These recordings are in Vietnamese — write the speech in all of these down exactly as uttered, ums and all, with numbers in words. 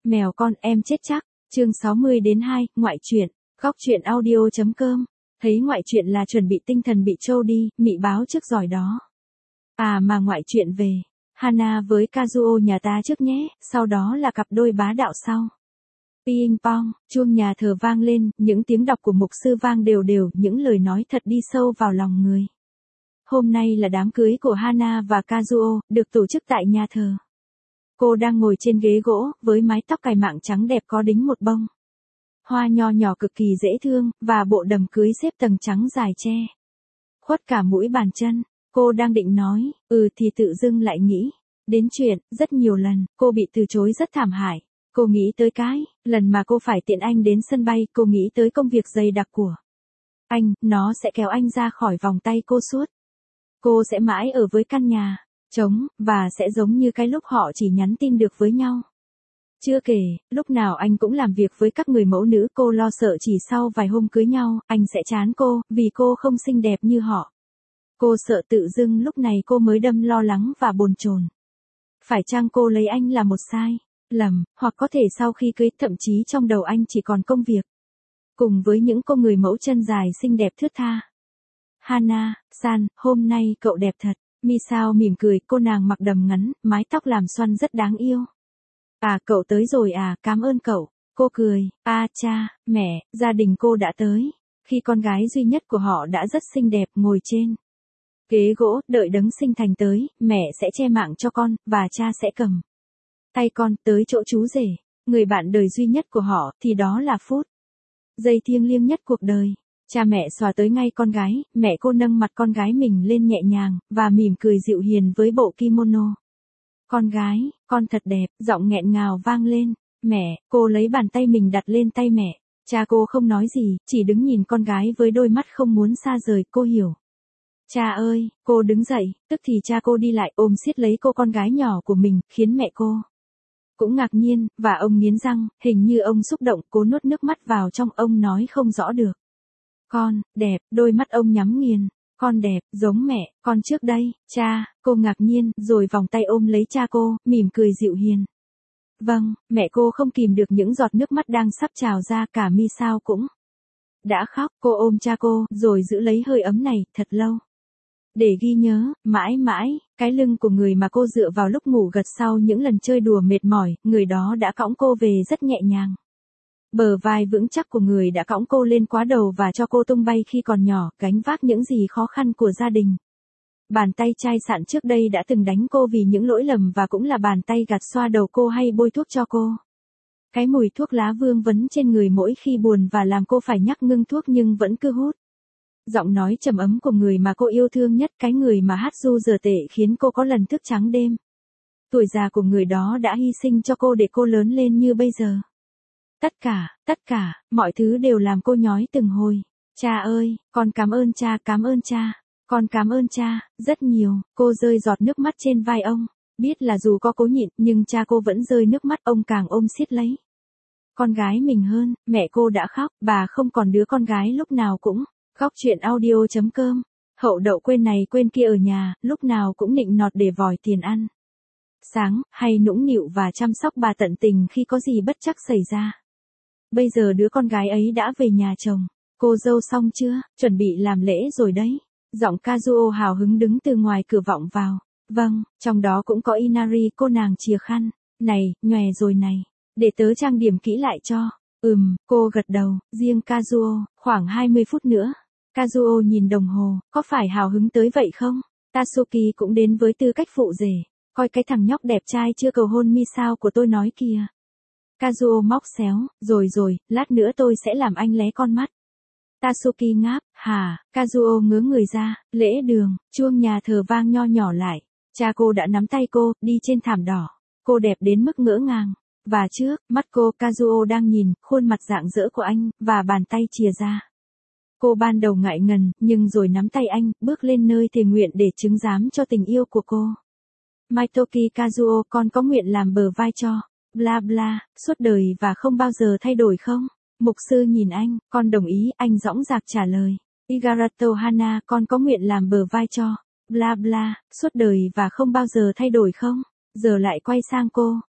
Mèo con em chết chắc, chương sáu mươi đến hai, ngoại truyện, góc truyện audio.com. Thấy ngoại truyện là chuẩn bị tinh thần bị trâu đi, mị báo trước giỏi đó. À mà ngoại truyện về, Hana với Kazuo nhà ta trước nhé, sau đó là cặp đôi bá đạo sau. Ping pong, chuông nhà thờ vang lên, những tiếng đọc của mục sư vang đều đều, những lời nói thật đi sâu vào lòng người. Hôm nay là đám cưới của Hana và Kazuo, được tổ chức tại nhà thờ. Cô đang ngồi trên ghế gỗ, với mái tóc cài mạng trắng đẹp có đính một bông hoa nho nhỏ cực kỳ dễ thương, và bộ đầm cưới xếp tầng trắng dài che khuất cả mũi bàn chân. Cô đang định nói, ừ thì tự dưng lại nghĩ đến chuyện, rất nhiều lần, cô bị từ chối rất thảm hại. Cô nghĩ tới cái, lần mà cô phải tiện anh đến sân bay, cô nghĩ tới công việc dày đặc của anh, nó sẽ kéo anh ra khỏi vòng tay cô suốt. Cô sẽ mãi ở với căn nhà trống, và sẽ giống như cái lúc họ chỉ nhắn tin được với nhau. Chưa kể, lúc nào anh cũng làm việc với các người mẫu nữ, cô lo sợ chỉ sau vài hôm cưới nhau, anh sẽ chán cô, vì cô không xinh đẹp như họ. Cô sợ tự dưng lúc này cô mới đâm lo lắng và bồn chồn. Phải chăng cô lấy anh là một sai lầm, hoặc có thể sau khi cưới, thậm chí trong đầu anh chỉ còn công việc, cùng với những cô người mẫu chân dài xinh đẹp thướt tha. Hana, san, hôm nay cậu đẹp thật. Misao mỉm cười, cô nàng mặc đầm ngắn, mái tóc làm xoăn rất đáng yêu. À cậu tới rồi à, cảm ơn cậu. Cô cười, a cha, mẹ, gia đình cô đã tới. Khi con gái duy nhất của họ đã rất xinh đẹp ngồi trên ghế gỗ, đợi đấng sinh thành tới, mẹ sẽ che mạng cho con, và cha sẽ cầm tay con tới chỗ chú rể, người bạn đời duy nhất của họ, thì đó là phút giây thiêng liêng nhất cuộc đời. Cha mẹ xòa tới ngay con gái, mẹ cô nâng mặt con gái mình lên nhẹ nhàng, và mỉm cười dịu hiền với bộ kimono. Con gái, con thật đẹp, giọng nghẹn ngào vang lên. Mẹ, cô lấy bàn tay mình đặt lên tay mẹ. Cha cô không nói gì, chỉ đứng nhìn con gái với đôi mắt không muốn xa rời, cô hiểu. Cha ơi, cô đứng dậy, tức thì cha cô đi lại ôm siết lấy cô con gái nhỏ của mình, khiến mẹ cô cũng ngạc nhiên, và ông nghiến răng, hình như ông xúc động, cố nuốt nước mắt vào trong, ông nói không rõ được. Con, đẹp, đôi mắt ông nhắm nghiền. Con đẹp, giống mẹ, con trước đây, cha, cô ngạc nhiên, rồi vòng tay ôm lấy cha cô, mỉm cười dịu hiền. Vâng, mẹ cô không kìm được những giọt nước mắt đang sắp trào ra, cả Misao cũng đã khóc. Cô ôm cha cô, rồi giữ lấy hơi ấm này, thật lâu. Để ghi nhớ, mãi mãi, cái lưng của người mà cô dựa vào lúc ngủ gật sau những lần chơi đùa mệt mỏi, người đó đã cõng cô về rất nhẹ nhàng. Bờ vai vững chắc của người đã cõng cô lên quá đầu và cho cô tung bay khi còn nhỏ, gánh vác những gì khó khăn của gia đình. Bàn tay chai sạn trước đây đã từng đánh cô vì những lỗi lầm, và cũng là bàn tay gạt xoa đầu cô hay bôi thuốc cho cô. Cái mùi thuốc lá vương vấn trên người mỗi khi buồn và làm cô phải nhắc ngưng thuốc nhưng vẫn cứ hút. Giọng nói trầm ấm của người mà cô yêu thương nhất, cái người mà hát ru giờ tệ khiến cô có lần thức trắng đêm. Tuổi già của người đó đã hy sinh cho cô để cô lớn lên như bây giờ. Tất cả, tất cả, mọi thứ đều làm cô nhói từng hồi. Cha ơi, con cảm ơn cha, cảm ơn cha. Con cảm ơn cha, rất nhiều. Cô rơi giọt nước mắt trên vai ông. Biết là dù có cố nhịn, nhưng cha cô vẫn rơi nước mắt, ông càng ôm siết lấy con gái mình hơn. Mẹ cô đã khóc, bà không còn đứa con gái lúc nào cũng khóc. Chuyện audio.com. Hậu đậu quên này quên kia ở nhà, lúc nào cũng nịnh nọt để vòi tiền ăn sáng, hay nũng nịu và chăm sóc bà tận tình khi có gì bất trắc xảy ra. Bây giờ đứa con gái ấy đã về nhà chồng. Cô dâu xong chưa, chuẩn bị làm lễ rồi đấy. Giọng Kazuo hào hứng đứng từ ngoài cửa vọng vào. Vâng, trong đó cũng có Inari, cô nàng chìa khăn. Này, nhòe rồi này. Để tớ trang điểm kỹ lại cho. Ừm, cô gật đầu. Riêng Kazuo, khoảng hai mươi phút nữa. Kazuo nhìn đồng hồ, có phải hào hứng tới vậy không? Tatsuki cũng đến với tư cách phụ rể. Coi cái thằng nhóc đẹp trai chưa cầu hôn Misao của tôi nói kìa. Kazuo móc xéo, rồi rồi, lát nữa tôi sẽ làm anh lé con mắt. Tatsuki ngáp, hả, Kazuo ngớ người ra, lễ đường, chuông nhà thờ vang nho nhỏ lại. Cha cô đã nắm tay cô, đi trên thảm đỏ. Cô đẹp đến mức ngỡ ngàng. Và trước, mắt cô, Kazuo đang nhìn, khuôn mặt rạng rỡ của anh, và bàn tay chìa ra. Cô ban đầu ngại ngần, nhưng rồi nắm tay anh, bước lên nơi thề nguyện để chứng giám cho tình yêu của cô. Maitoki Kazuo, con có nguyện làm bờ vai cho bla bla, suốt đời và không bao giờ thay đổi không? Mục sư nhìn anh, con đồng ý, anh dõng dạc trả lời. Igarato Hana, con có nguyện làm bờ vai cho bla bla, suốt đời và không bao giờ thay đổi không? Giờ lại quay sang cô.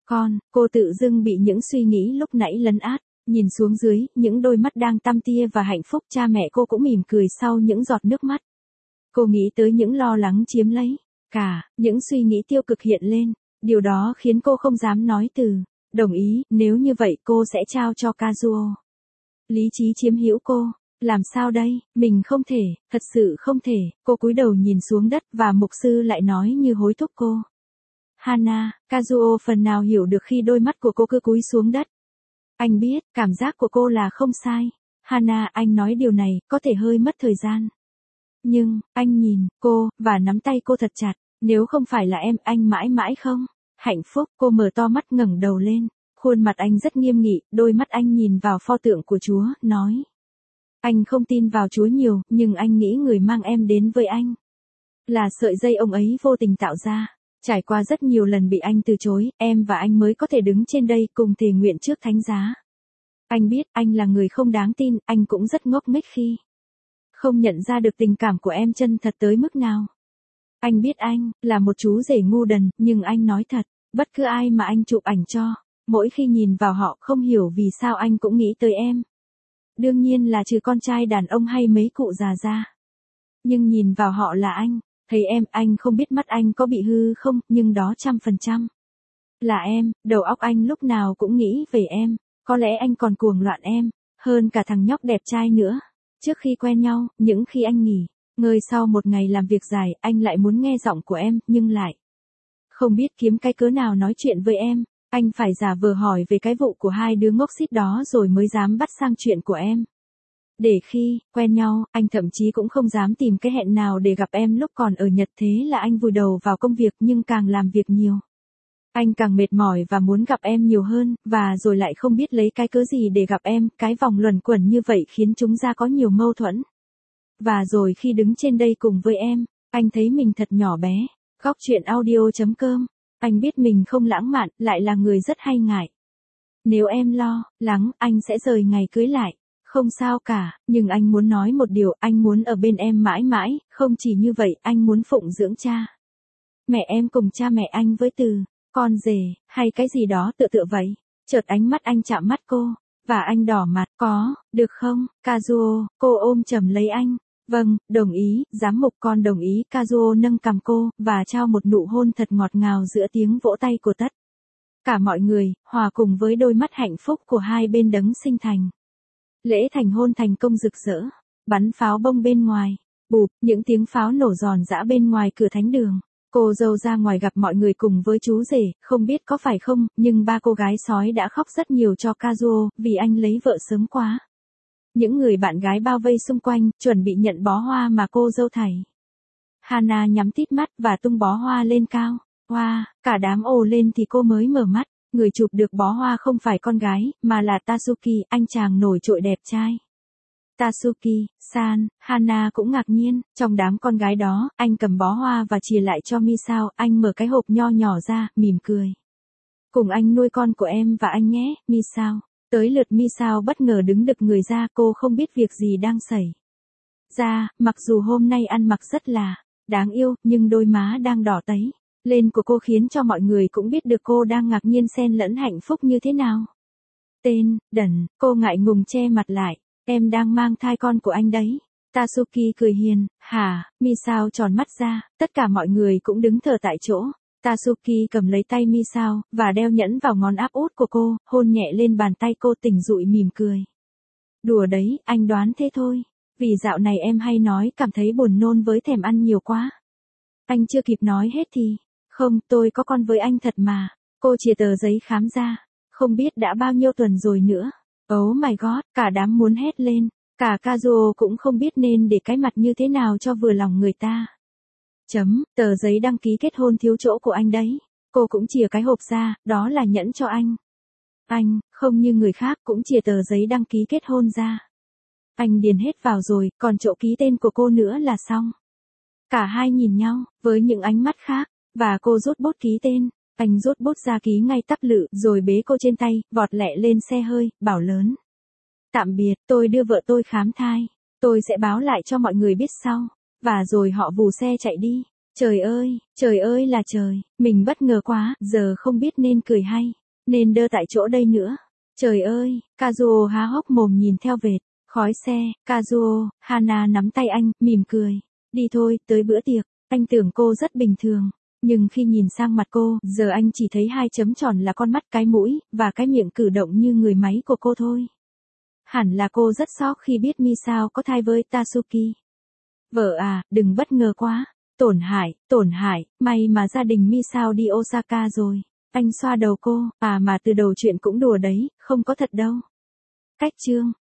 Con, cô tự dưng bị những suy nghĩ lúc nãy lấn át, nhìn xuống dưới, những đôi mắt đang tăm tia và hạnh phúc cha mẹ cô cũng mỉm cười sau những giọt nước mắt. Cô nghĩ tới những lo lắng chiếm lấy, cả, những suy nghĩ tiêu cực hiện lên, điều đó khiến cô không dám nói từ, đồng ý, nếu như vậy cô sẽ trao cho Kazuo. Lý trí chiếm hữu cô, làm sao đây, mình không thể, thật sự không thể, cô cúi đầu nhìn xuống đất và mục sư lại nói như hối thúc cô. Hana, Kazuo phần nào hiểu được khi đôi mắt của cô cứ cúi xuống đất. Anh biết, cảm giác của cô là không sai. Hana, anh nói điều này, có thể hơi mất thời gian. Nhưng, anh nhìn, cô, và nắm tay cô thật chặt, nếu không phải là em, anh mãi mãi không? Hạnh phúc, cô mở to mắt ngẩng đầu lên, khuôn mặt anh rất nghiêm nghị, đôi mắt anh nhìn vào pho tượng của Chúa, nói. Anh không tin vào Chúa nhiều, nhưng anh nghĩ người mang em đến với anh là sợi dây ông ấy vô tình tạo ra. Trải qua rất nhiều lần bị anh từ chối, em và anh mới có thể đứng trên đây cùng thề nguyện trước thánh giá. Anh biết, anh là người không đáng tin, anh cũng rất ngốc nghếch khi không nhận ra được tình cảm của em chân thật tới mức nào. Anh biết anh, là một chú rể ngu đần, nhưng anh nói thật, bất cứ ai mà anh chụp ảnh cho, mỗi khi nhìn vào họ không hiểu vì sao anh cũng nghĩ tới em. Đương nhiên là trừ con trai đàn ông hay mấy cụ già ra. Nhưng nhìn vào họ là anh. Thấy em, anh không biết mắt anh có bị hư không, nhưng đó trăm phần trăm là em, đầu óc anh lúc nào cũng nghĩ về em, có lẽ anh còn cuồng loạn em, hơn cả thằng nhóc đẹp trai nữa. Trước khi quen nhau, những khi anh nghỉ ngơi sau một ngày làm việc dài, anh lại muốn nghe giọng của em, nhưng lại không biết kiếm cái cớ nào nói chuyện với em, anh phải giả vờ hỏi về cái vụ của hai đứa ngốc xít đó rồi mới dám bắt sang chuyện của em. Để khi quen nhau, anh thậm chí cũng không dám tìm cái hẹn nào để gặp em lúc còn ở Nhật, thế là anh vùi đầu vào công việc, nhưng càng làm việc nhiều, anh càng mệt mỏi và muốn gặp em nhiều hơn, và rồi lại không biết lấy cái cớ gì để gặp em, cái vòng luẩn quẩn như vậy khiến chúng ta có nhiều mâu thuẫn. Và rồi khi đứng trên đây cùng với em, anh thấy mình thật nhỏ bé. Góc truyện audio chấm com, anh biết mình không lãng mạn, lại là người rất hay ngại. Nếu em lo lắng, anh sẽ rời ngày cưới lại. Không sao cả, nhưng anh muốn nói một điều, anh muốn ở bên em mãi mãi, không chỉ như vậy, anh muốn phụng dưỡng cha mẹ em cùng cha mẹ anh với từ con rể, hay cái gì đó tựa tựa vậy. Chợt ánh mắt anh chạm mắt cô, và anh đỏ mặt, có, được không, Kazuo, cô ôm chầm lấy anh. Vâng, đồng ý, giám mục con đồng ý, Kazuo nâng cằm cô, và trao một nụ hôn thật ngọt ngào giữa tiếng vỗ tay của tất cả mọi người, hòa cùng với đôi mắt hạnh phúc của hai bên đấng sinh thành. Lễ thành hôn thành công rực rỡ, bắn pháo bông bên ngoài, bụp, những tiếng pháo nổ giòn giã bên ngoài cửa thánh đường. Cô dâu ra ngoài gặp mọi người cùng với chú rể, không biết có phải không, nhưng ba cô gái sói đã khóc rất nhiều cho Kazuo, vì anh lấy vợ sớm quá. Những người bạn gái bao vây xung quanh, chuẩn bị nhận bó hoa mà cô dâu thảy. Hana nhắm tít mắt và tung bó hoa lên cao. Hoa, wow, cả đám ồ lên thì cô mới mở mắt. Người chụp được bó hoa không phải con gái, mà là Tatsuki, anh chàng nổi trội đẹp trai. Tatsuki-san, Hana cũng ngạc nhiên, trong đám con gái đó, anh cầm bó hoa và chìa lại cho Misao, anh mở cái hộp nho nhỏ ra, mỉm cười. Cùng anh nuôi con của em và anh nhé, Misao. Tới lượt Misao bất ngờ đứng đực người ra, cô không biết việc gì đang xảy ra, mặc dù hôm nay ăn mặc rất là đáng yêu, nhưng đôi má đang đỏ tấy lên của cô khiến cho mọi người cũng biết được cô đang ngạc nhiên xen lẫn hạnh phúc như thế nào. Tên, đần, cô ngại ngùng che mặt lại, em đang mang thai con của anh đấy. Tatsuki cười hiền, hả, Misao tròn mắt ra, tất cả mọi người cũng đứng thở tại chỗ. Tatsuki cầm lấy tay Misao, và đeo nhẫn vào ngón áp út của cô, hôn nhẹ lên bàn tay cô tỉnh dụi mỉm cười. Đùa đấy, anh đoán thế thôi. Vì dạo này em hay nói cảm thấy buồn nôn với thèm ăn nhiều quá. Anh chưa kịp nói hết thì, không, tôi có con với anh thật mà. Cô chìa tờ giấy khám ra, không biết đã bao nhiêu tuần rồi nữa. Oh my god, cả đám muốn hét lên, cả Kazuo cũng không biết nên để cái mặt như thế nào cho vừa lòng người ta. Chấm, tờ giấy đăng ký kết hôn thiếu chỗ của anh đấy. Cô cũng chìa cái hộp ra, đó là nhẫn cho anh. Anh, không như người khác, cũng chìa tờ giấy đăng ký kết hôn ra. Anh điền hết vào rồi, còn chỗ ký tên của cô nữa là xong. Cả hai nhìn nhau, với những ánh mắt khác, và cô rút bút ký tên. Anh rút bút ra ký ngay tắp lự, rồi bế cô trên tay, vọt lẹ lên xe hơi, bảo lớn. Tạm biệt, tôi đưa vợ tôi khám thai. Tôi sẽ báo lại cho mọi người biết sau. Và rồi họ vù xe chạy đi. Trời ơi, trời ơi là trời, mình bất ngờ quá, giờ không biết nên cười hay Nên đơ tại chỗ đây nữa. Trời ơi, Kazuo há hốc mồm nhìn theo vệt, khói xe, Kazuo, Hana nắm tay anh, mỉm cười. Đi thôi, tới bữa tiệc. Anh tưởng cô rất bình thường. Nhưng khi nhìn sang mặt cô, giờ anh chỉ thấy hai chấm tròn là con mắt, cái mũi, và cái miệng cử động như người máy của cô thôi. Hẳn là cô rất sốc khi biết Misao có thai với Tatsuki. Vợ à, đừng bất ngờ quá. Tổn hại, tổn hại, may mà gia đình Misao đi Osaka rồi. Anh xoa đầu cô, à mà từ đầu chuyện cũng đùa đấy, không có thật đâu. Cách chương.